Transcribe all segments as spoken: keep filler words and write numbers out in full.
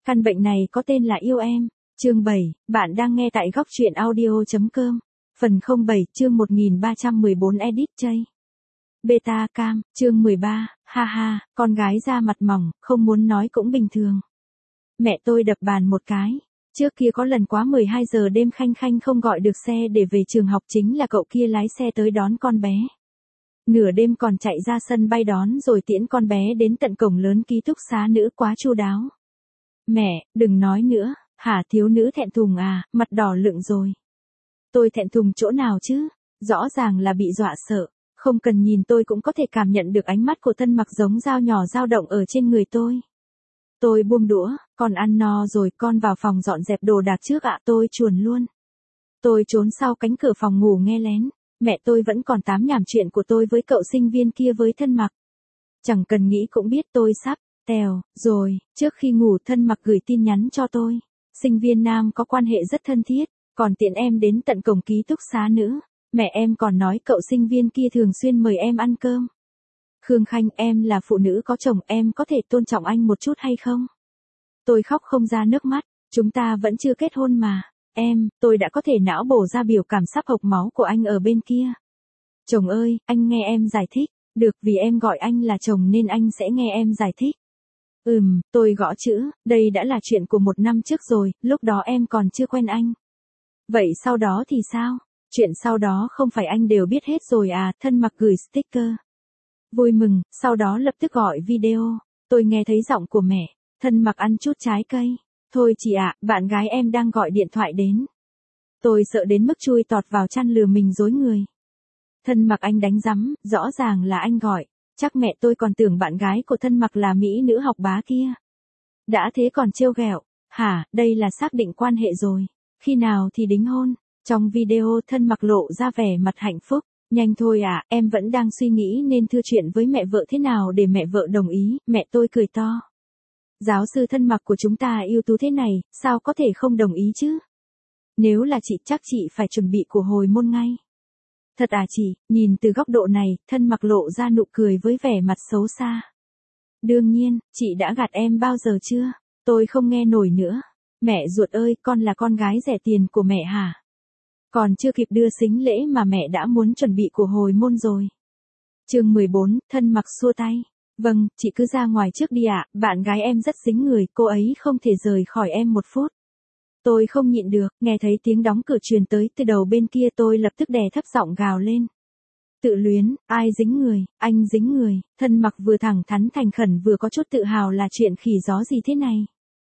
Căn bệnh này có tên là yêu em. Chương bảy, bạn đang nghe tại góc truyện audio.com. Phần không bảy, chương một nghìn ba trăm mười bốn edit chay. Beta cam, chương mười ba, ha ha, con gái da mặt mỏng, không muốn nói cũng bình thường. Mẹ tôi đập bàn một cái. Trước kia có lần quá mười hai giờ đêm Khanh Khanh không gọi được xe để về trường học, chính là cậu kia lái xe tới đón con bé. Nửa đêm còn chạy ra sân bay đón rồi tiễn con bé đến tận cổng lớn ký túc xá nữ, quá chu đáo. Mẹ, đừng nói nữa, hả? Thiếu nữ thẹn thùng à, mặt đỏ lựng rồi. Tôi thẹn thùng chỗ nào chứ? Rõ ràng là bị dọa sợ, không cần nhìn tôi cũng có thể cảm nhận được ánh mắt của Thân Mặc giống dao nhỏ dao động ở trên người tôi. Tôi buông đũa, con ăn no rồi, con vào phòng dọn dẹp đồ đạc trước ạ. Tôi chuồn luôn. Tôi trốn sau cánh cửa phòng ngủ nghe lén. Mẹ tôi vẫn còn tám nhảm chuyện của tôi với cậu sinh viên kia với Thân Mặc. Chẳng cần nghĩ cũng biết tôi sắp tèo rồi. Trước khi ngủ Thân Mặc gửi tin nhắn cho tôi. Sinh viên nam có quan hệ rất thân thiết, còn tiện em đến tận cổng ký túc xá nữ. Mẹ em còn nói cậu sinh viên kia thường xuyên mời em ăn cơm. Khương Khanh, em là phụ nữ có chồng, em có thể tôn trọng anh một chút hay không? Tôi khóc không ra nước mắt. Chúng ta vẫn chưa kết hôn mà. Em, tôi đã có thể não bổ ra biểu cảm sắp hộc máu của anh ở bên kia. Chồng ơi, anh nghe em giải thích. Được, vì em gọi anh là chồng nên anh sẽ nghe em giải thích. Ừm, tôi gõ chữ, đây đã là chuyện của một năm trước rồi, lúc đó em còn chưa quen anh. Vậy sau đó thì sao? Chuyện sau đó không phải anh đều biết hết rồi à? Thân Mặc gửi sticker. Vui mừng, sau đó lập tức gọi video. Tôi nghe thấy giọng của mẹ. Thân Mặc ăn chút trái cây. Thôi chị ạ, bạn gái em đang gọi điện thoại đến. Tôi sợ đến mức chui tọt vào chăn lừa mình dối người. Thân Mặc anh đánh rắm, rõ ràng là anh gọi. Chắc mẹ tôi còn tưởng bạn gái của Thân Mặc là mỹ nữ học bá kia. Đã thế còn trêu ghẹo. Hả, đây là xác định quan hệ rồi. Khi nào thì đính hôn? Trong video Thân Mặc lộ ra vẻ mặt hạnh phúc. Nhanh thôi ạ, à, em vẫn đang suy nghĩ nên thưa chuyện với mẹ vợ thế nào để mẹ vợ đồng ý. Mẹ tôi cười to. Giáo sư Thân Mặc của chúng ta ưu tú thế này, sao có thể không đồng ý chứ? Nếu là chị chắc chị phải chuẩn bị của hồi môn ngay. Thật à chị? Nhìn từ góc độ này, Thân Mặc lộ ra nụ cười với vẻ mặt xấu xa. Đương nhiên, chị đã gạt em bao giờ chưa? Tôi không nghe nổi nữa. Mẹ ruột ơi, con là con gái rẻ tiền của mẹ hả? Còn chưa kịp đưa sính lễ mà mẹ đã muốn chuẩn bị của hồi môn rồi. Chương mười bốn, Thân Mặc xua tay. Vâng, chị cứ ra ngoài trước đi ạ, bạn gái em rất dính người, cô ấy không thể rời khỏi em một phút. Tôi không nhịn được, nghe thấy tiếng đóng cửa truyền tới từ đầu bên kia, tôi lập tức đè thấp giọng gào lên. Tự luyến, ai dính người? Anh dính người. Thân Mặc vừa thẳng thắn thành khẩn vừa có chút tự hào là chuyện khỉ gió gì thế này.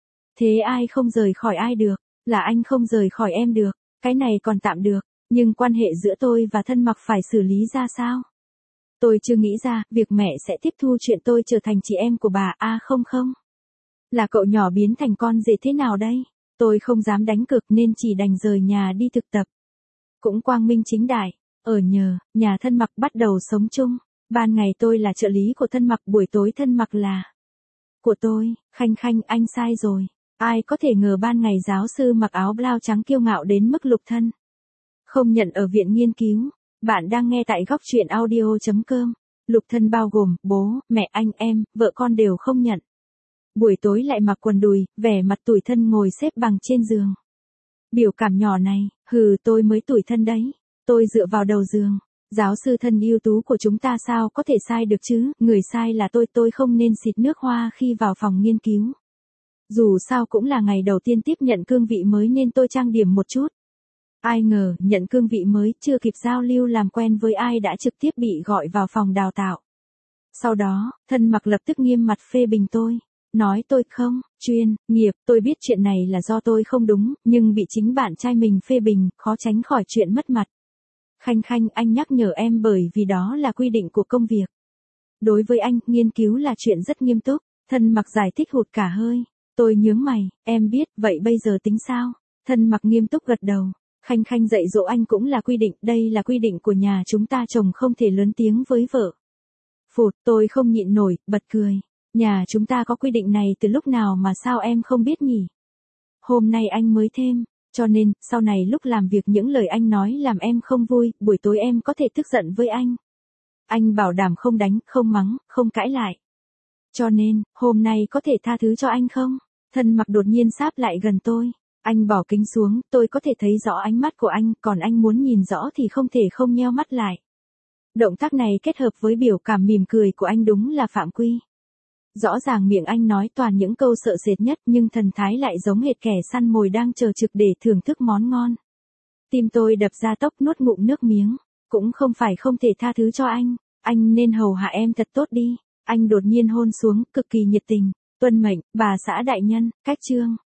Thế ai không rời khỏi ai được? Là anh không rời khỏi em được. Cái này còn tạm được, nhưng quan hệ giữa tôi và Thân Mặc phải xử lý ra sao? Tôi chưa nghĩ ra, việc mẹ sẽ tiếp thu chuyện tôi trở thành chị em của bà, à không không. Là cậu nhỏ biến thành con rể thế nào đây? Tôi không dám đánh cược nên chỉ đành rời nhà đi thực tập. Cũng quang minh chính đại, ở nhờ, nhà Thân Mặc bắt đầu sống chung. Ban ngày tôi là trợ lý của Thân Mặc, buổi tối Thân Mặc là của tôi. Khanh Khanh, anh sai rồi. Ai có thể ngờ ban ngày giáo sư mặc áo blau trắng kiêu ngạo đến mức lục thân. Không nhận ở viện nghiên cứu. Bạn đang nghe tại góc truyện audio.com. Lục thân bao gồm bố, mẹ, anh, em, vợ con đều không nhận. Buổi tối lại mặc quần đùi, vẻ mặt tủi thân ngồi xếp bằng trên giường. Biểu cảm nhỏ này, hừ, tôi mới tủi thân đấy. Tôi dựa vào đầu giường. Giáo sư thân ưu tú của chúng ta sao có thể sai được chứ? Người sai là tôi, tôi không nên xịt nước hoa khi vào phòng nghiên cứu. Dù sao cũng là ngày đầu tiên tiếp nhận cương vị mới nên tôi trang điểm một chút. Ai ngờ, nhận cương vị mới, chưa kịp giao lưu làm quen với ai đã trực tiếp bị gọi vào phòng đào tạo. Sau đó, Thân Mặc lập tức nghiêm mặt phê bình tôi. Nói tôi không, chuyên, nghiệp, tôi biết chuyện này là do tôi không đúng, nhưng bị chính bạn trai mình phê bình, khó tránh khỏi chuyện mất mặt. Khanh Khanh, anh nhắc nhở em bởi vì đó là quy định của công việc. Đối với anh, nghiên cứu là chuyện rất nghiêm túc. Thân Mặc giải thích hụt cả hơi. Tôi nhướng mày, em biết, vậy bây giờ tính sao? Thân Mặc nghiêm túc gật đầu. Khanh Khanh dạy dỗ anh cũng là quy định, đây là quy định của nhà chúng ta, chồng không thể lớn tiếng với vợ. Phụt, tôi không nhịn nổi, bật cười. Nhà chúng ta có quy định này từ lúc nào mà sao em không biết nhỉ? Hôm nay anh mới thêm, cho nên, sau này lúc làm việc những lời anh nói làm em không vui, buổi tối em có thể tức giận với anh. Anh bảo đảm không đánh, không mắng, không cãi lại. Cho nên, hôm nay có thể tha thứ cho anh không? Thân mặc đột nhiên sáp lại gần tôi. Anh bỏ kính xuống, tôi có thể thấy rõ ánh mắt của anh, còn anh muốn nhìn rõ thì không thể không nheo mắt lại. Động tác này kết hợp với biểu cảm mỉm cười của anh đúng là phạm quy. Rõ ràng miệng anh nói toàn những câu sợ sệt nhất nhưng thần thái lại giống hệt kẻ săn mồi đang chờ trực để thưởng thức món ngon. Tim tôi đập ra tốc nuốt ngụm nước miếng. Cũng không phải không thể tha thứ cho anh, anh nên hầu hạ em thật tốt đi. Anh đột nhiên hôn xuống, cực kỳ nhiệt tình. Tuân mệnh, bà xã đại nhân, cách chương.